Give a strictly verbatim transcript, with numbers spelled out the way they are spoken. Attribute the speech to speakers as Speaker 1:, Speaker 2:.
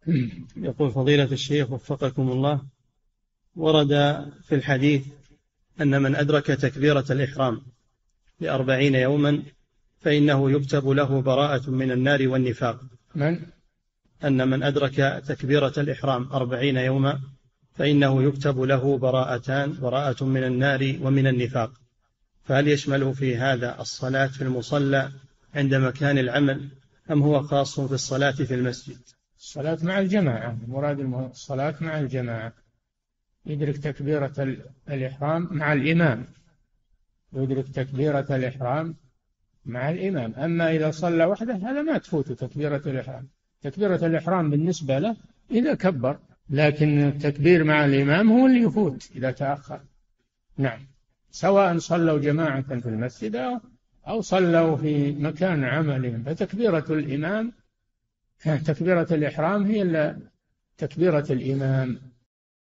Speaker 1: يقول فضيلة الشيخ وفقكم الله، ورد في الحديث أن من أدرك تكبيرة الإحرام لأربعين يوما فإنه يكتب له براءة من النار والنفاق.
Speaker 2: من؟
Speaker 1: أن من أدرك تكبيرة الإحرام أربعين يوما فإنه يكتب له براءتان، براءة من النار ومن النفاق، فهل يشمل في هذا الصلاة في المصلى عند مكان العمل أم هو خاص في الصلاة في المسجد؟
Speaker 2: الصلاة مع الجماعة، مراد الصلاة مع الجماعة، يدرك تكبيرة الإحرام مع الإمام، يدرك تكبيرة الإحرام مع الإمام. أما إذا صلى وحده هذا ما تفوت تكبيرة الإحرام، تكبيرة الإحرام بالنسبة له إذا كبر، لكن التكبير مع الإمام هو اللي يفوت إذا تأخر. نعم، سواء صلوا جماعة في المسجد أو صلوا في مكان عملهم، فتكبيرة الإمام تكبيرة الإحرام هي تكبيرة الإمام.